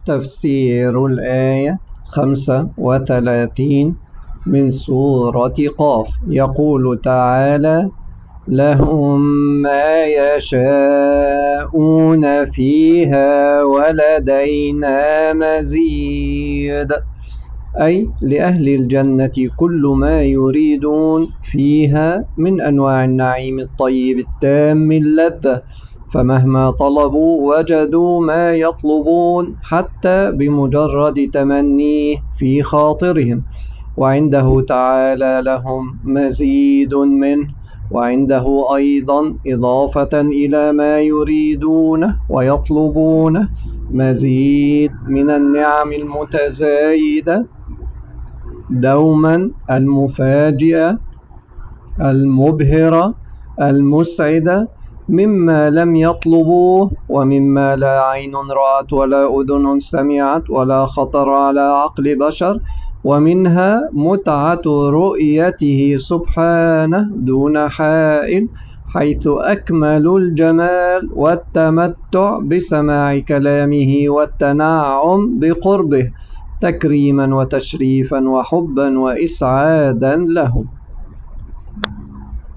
تفسير الآية 35 من سورة قاف. يقول تعالى: لهم ما يشاءون فيها ولدينا مزيد، أي لأهل الجنة كل ما يريدون فيها من أنواع النعيم الطيب التام اللذة، فمهما طلبوا وجدوا ما يطلبون حتى بمجرد تمنيه في خاطرهم، وعنده تعالى لهم مزيد منه، وعنده أيضا إضافة إلى ما يريدونه ويطلبونه مزيد من النعم المتزايدة دوما المفاجئة المبهرة المسعدة، مما لم يطلبوه ومما لا عين رأت ولا أذن سمعت ولا خطر على عقل بشر، ومنها متعة رؤيته سبحانه دون حائل، حيث أكمل الجمال والتمتع بسماع كلامه والتنعم بقربه تكريما وتشريفا وحبا وإسعادا لهم.